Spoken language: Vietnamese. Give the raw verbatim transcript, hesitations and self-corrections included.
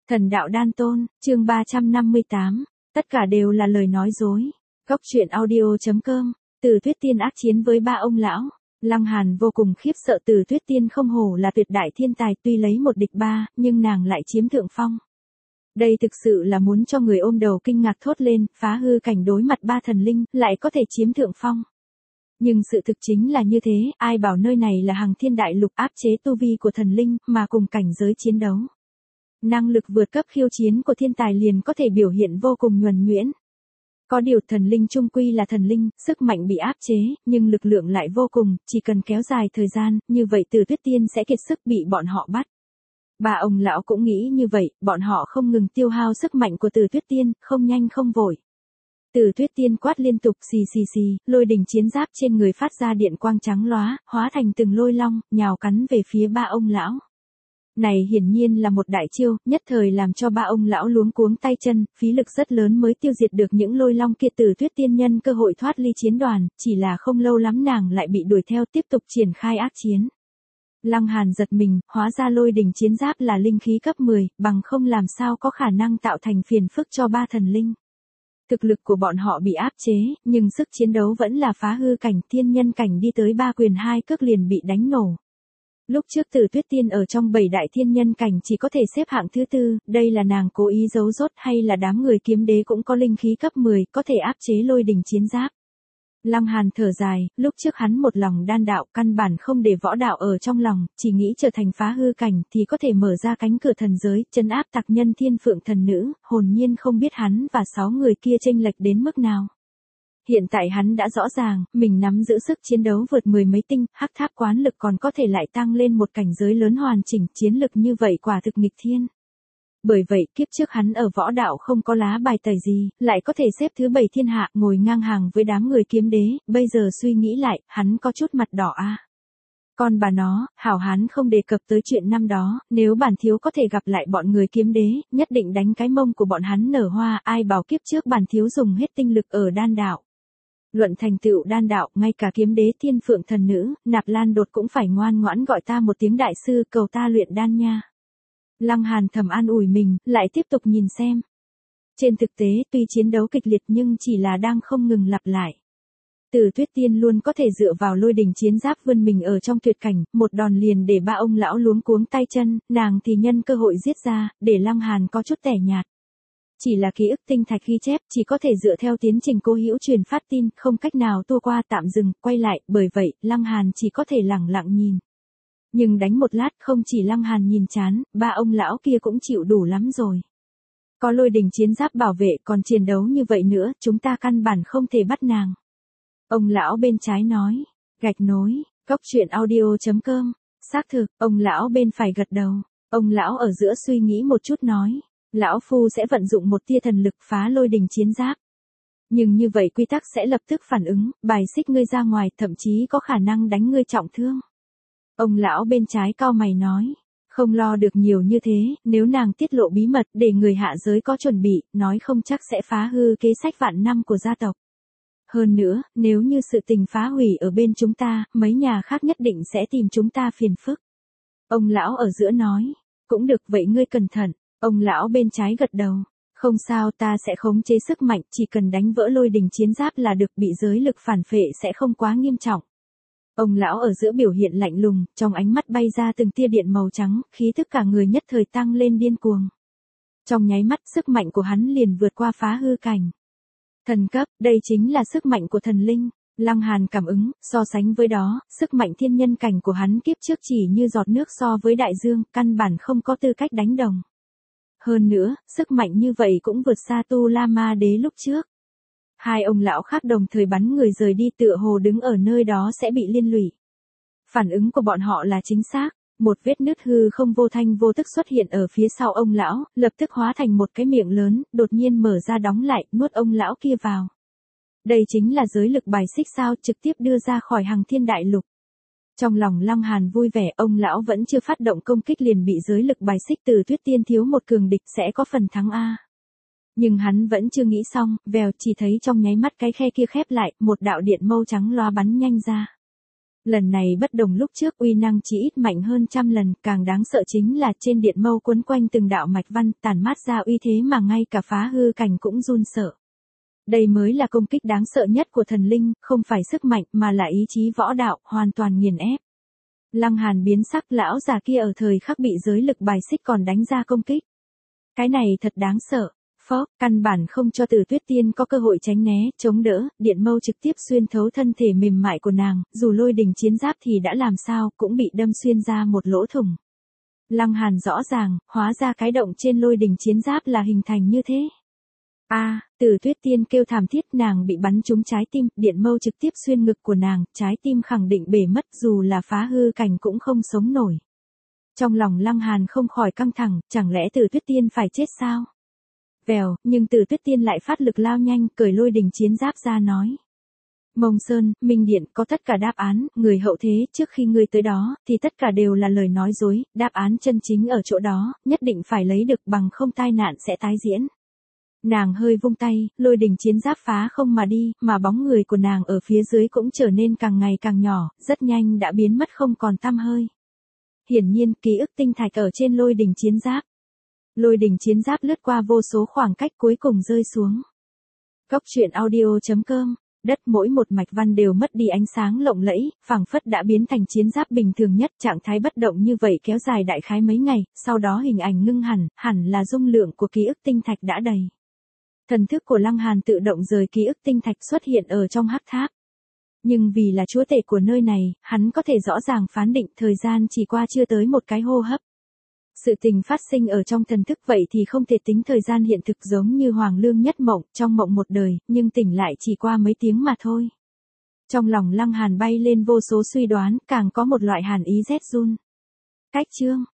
Thần đạo đan tôn, chương ba trăm năm mươi tám, tất cả đều là lời nói dối. Góc truyện audio chấm com, Từ Tuyết Tiên ác chiến với ba ông lão. Lăng Hàn vô cùng khiếp sợ Từ Tuyết Tiên không hổ là tuyệt đại thiên tài, tuy lấy một địch ba, nhưng nàng lại chiếm thượng phong. Đây thực sự là muốn cho người ôm đầu kinh ngạc thốt lên, phá hư cảnh đối mặt ba thần linh, lại có thể chiếm thượng phong. Nhưng sự thực chính là như thế, ai bảo nơi này là Hằng Thiên Đại Lục áp chế tu vi của thần linh, mà cùng cảnh giới chiến đấu. Năng lực vượt cấp khiêu chiến của thiên tài liền có thể biểu hiện vô cùng nhuần nhuyễn. Có điều thần linh chung quy là thần linh, sức mạnh bị áp chế, nhưng lực lượng lại vô cùng, chỉ cần kéo dài thời gian, như vậy Từ Tuyết Tiên sẽ kiệt sức bị bọn họ bắt. Ba ông lão cũng nghĩ như vậy, bọn họ không ngừng tiêu hao sức mạnh của Từ Tuyết Tiên, không nhanh không vội. Từ Tuyết Tiên quát liên tục xì xì xì, lôi đình chiến giáp trên người phát ra điện quang trắng lóa, hóa thành từng lôi long, nhào cắn về phía ba ông lão. Này hiển nhiên là một đại chiêu, nhất thời làm cho ba ông lão luống cuống tay chân, phí lực rất lớn mới tiêu diệt được những lôi long kia. Từ Tuyết Tiên nhân cơ hội thoát ly chiến đoàn, chỉ là không lâu lắm nàng lại bị đuổi theo tiếp tục triển khai ác chiến. Lăng Hàn giật mình, hóa ra lôi đình chiến giáp là linh khí cấp mười, bằng không làm sao có khả năng tạo thành phiền phức cho ba thần linh. Thực lực của bọn họ bị áp chế, nhưng sức chiến đấu vẫn là phá hư cảnh, thiên nhân cảnh đi tới ba quyền hai cước liền bị đánh nổ. Lúc trước Từ Tuyết Tiên ở trong bảy đại thiên nhân cảnh chỉ có thể xếp hạng thứ tư, đây là nàng cố ý giấu rốt hay là đám người kiếm đế cũng có linh khí cấp mười, có thể áp chế lôi đình chiến giáp. Lăng Hàn thở dài, lúc trước hắn một lòng đan đạo, căn bản không để võ đạo ở trong lòng, chỉ nghĩ trở thành phá hư cảnh thì có thể mở ra cánh cửa thần giới, trấn áp tặc nhân thiên phượng thần nữ, hồn nhiên không biết hắn và sáu người kia chênh lệch đến mức nào. Hiện tại hắn đã rõ ràng, mình nắm giữ sức chiến đấu vượt mười mấy tinh, hắc tháp quán lực còn có thể lại tăng lên một cảnh giới lớn hoàn chỉnh, chiến lực như vậy quả thực nghịch thiên. Bởi vậy, kiếp trước hắn ở võ đạo không có lá bài tẩy gì, lại có thể xếp thứ bảy thiên hạ, ngồi ngang hàng với đám người kiếm đế, bây giờ suy nghĩ lại, hắn có chút mặt đỏ a. À. Con bà nó, hảo hán không đề cập tới chuyện năm đó, nếu bản thiếu có thể gặp lại bọn người kiếm đế, nhất định đánh cái mông của bọn hắn nở hoa, ai bảo kiếp trước bản thiếu dùng hết tinh lực ở đan đạo. Luận thành tựu đan đạo, ngay cả kiếm đế thiên phượng thần nữ, Nạp Lan Đột cũng phải ngoan ngoãn gọi ta một tiếng đại sư, cầu ta luyện đan nha. Lăng Hàn thầm an ủi mình, lại tiếp tục nhìn xem. Trên thực tế, tuy chiến đấu kịch liệt nhưng chỉ là đang không ngừng lặp lại. Từ Tuyết Tiên luôn có thể dựa vào lôi đình chiến giáp vươn mình ở trong tuyệt cảnh, một đòn liền để ba ông lão luống cuống tay chân, nàng thì nhân cơ hội giết ra, để Lăng Hàn có chút tẻ nhạt. Chỉ là ký ức tinh thạch ghi chép, chỉ có thể dựa theo tiến trình cố hữu truyền phát tin, không cách nào tua qua tạm dừng, quay lại, bởi vậy, Lăng Hàn chỉ có thể lẳng lặng nhìn. Nhưng đánh một lát không chỉ Lăng Hàn nhìn chán, ba ông lão kia cũng chịu đủ lắm rồi. Có lôi đình chiến giáp bảo vệ còn chiến đấu như vậy nữa, chúng ta căn bản không thể bắt nàng. Ông lão bên trái nói, gạch nối, góc truyện audio chấm com, xác thực, ông lão bên phải gật đầu, ông lão ở giữa suy nghĩ một chút nói, lão phu sẽ vận dụng một tia thần lực phá lôi đình chiến giáp. Nhưng như vậy quy tắc sẽ lập tức phản ứng, bài xích ngươi ra ngoài, thậm chí có khả năng đánh ngươi trọng thương. Ông lão bên trái cau mày nói, không lo được nhiều như thế, nếu nàng tiết lộ bí mật để người hạ giới có chuẩn bị, nói không chắc sẽ phá hư kế sách vạn năm của gia tộc. Hơn nữa, nếu như sự tình phá hủy ở bên chúng ta, mấy nhà khác nhất định sẽ tìm chúng ta phiền phức. Ông lão ở giữa nói, cũng được vậy ngươi cẩn thận, ông lão bên trái gật đầu, không sao ta sẽ khống chế sức mạnh, chỉ cần đánh vỡ lôi đình chiến giáp là được, bị giới lực phản phệ sẽ không quá nghiêm trọng. Ông lão ở giữa biểu hiện lạnh lùng, trong ánh mắt bay ra từng tia điện màu trắng, khí thức cả người nhất thời tăng lên điên cuồng. Trong nháy mắt sức mạnh của hắn liền vượt qua phá hư cảnh. Thần cấp, đây chính là sức mạnh của thần linh. Lăng Hàn cảm ứng, so sánh với đó, sức mạnh thiên nhân cảnh của hắn kiếp trước chỉ như giọt nước so với đại dương, căn bản không có tư cách đánh đồng. Hơn nữa, sức mạnh như vậy cũng vượt xa Tu La Ma Đế lúc trước. Hai ông lão khác đồng thời bắn người rời đi, tựa hồ đứng ở nơi đó sẽ bị liên lụy. Phản ứng của bọn họ là chính xác, một vết nứt hư không vô thanh vô tức xuất hiện ở phía sau ông lão, lập tức hóa thành một cái miệng lớn, đột nhiên mở ra đóng lại, nuốt ông lão kia vào. Đây chính là giới lực bài xích sao, trực tiếp đưa ra khỏi Hằng Thiên Đại Lục. Trong lòng Lăng Hàn vui vẻ, ông lão vẫn chưa phát động công kích liền bị giới lực bài xích. Từ Tuyết Tiên thiếu một cường địch sẽ có phần thắng a. Nhưng hắn vẫn chưa nghĩ xong, vèo chỉ thấy trong nháy mắt cái khe kia khép lại, một đạo điện mâu trắng loa bắn nhanh ra. Lần này bất đồng lúc trước, uy năng chỉ ít mạnh hơn trăm lần, càng đáng sợ chính là trên điện mâu quấn quanh từng đạo mạch văn, tản mát ra uy thế mà ngay cả phá hư cảnh cũng run sợ. Đây mới là công kích đáng sợ nhất của thần linh, không phải sức mạnh mà là ý chí võ đạo, hoàn toàn nghiền ép. Lăng Hàn biến sắc, lão già kia ở thời khắc bị giới lực bài xích còn đánh ra công kích. Cái này thật đáng sợ. Phó, căn bản không cho Từ Tuyết Tiên có cơ hội tránh né, chống đỡ, điện mâu trực tiếp xuyên thấu thân thể mềm mại của nàng, dù lôi đình chiến giáp thì đã làm sao, cũng bị đâm xuyên ra một lỗ thủng. Lăng Hàn rõ ràng, hóa ra cái động trên lôi đình chiến giáp là hình thành như thế. A, à, Từ Tuyết Tiên kêu thảm thiết, nàng bị bắn trúng trái tim, điện mâu trực tiếp xuyên ngực của nàng, trái tim khẳng định bể mất, dù là phá hư cảnh cũng không sống nổi. Trong lòng Lăng Hàn không khỏi căng thẳng, chẳng lẽ Từ Tuyết Tiên phải chết sao? Vèo, nhưng Từ Tuyết Tiên lại phát lực lao nhanh, cởi lôi đình chiến giáp ra nói. Mông Sơn, Minh Điện, có tất cả đáp án, người hậu thế, trước khi ngươi tới đó, thì tất cả đều là lời nói dối, đáp án chân chính ở chỗ đó, nhất định phải lấy được, bằng không tai nạn sẽ tái diễn. Nàng hơi vung tay, lôi đình chiến giáp phá không mà đi, mà bóng người của nàng ở phía dưới cũng trở nên càng ngày càng nhỏ, rất nhanh đã biến mất không còn tăm hơi. Hiển nhiên, ký ức tinh thạch ở trên lôi đình chiến giáp. Lôi đình chiến giáp lướt qua vô số khoảng cách cuối cùng rơi xuống. Cốc truyện audio chấm com, đất mỗi một mạch văn đều mất đi ánh sáng lộng lẫy, phảng phất đã biến thành chiến giáp bình thường nhất, trạng thái bất động như vậy kéo dài đại khái mấy ngày, sau đó hình ảnh ngưng hẳn, hẳn là dung lượng của ký ức tinh thạch đã đầy. Thần thức của Lăng Hàn tự động rời ký ức tinh thạch xuất hiện ở trong hắc tháp. Nhưng vì là chúa tể của nơi này, hắn có thể rõ ràng phán định thời gian chỉ qua chưa tới một cái hô hấp. Sự tình phát sinh ở trong thần thức vậy thì không thể tính thời gian hiện thực, giống như Hoàng Lương nhất mộng, trong mộng một đời, nhưng tỉnh lại chỉ qua mấy tiếng mà thôi. Trong lòng Lăng Hàn bay lên vô số suy đoán, càng có một loại hàn ý rét run. Cách chương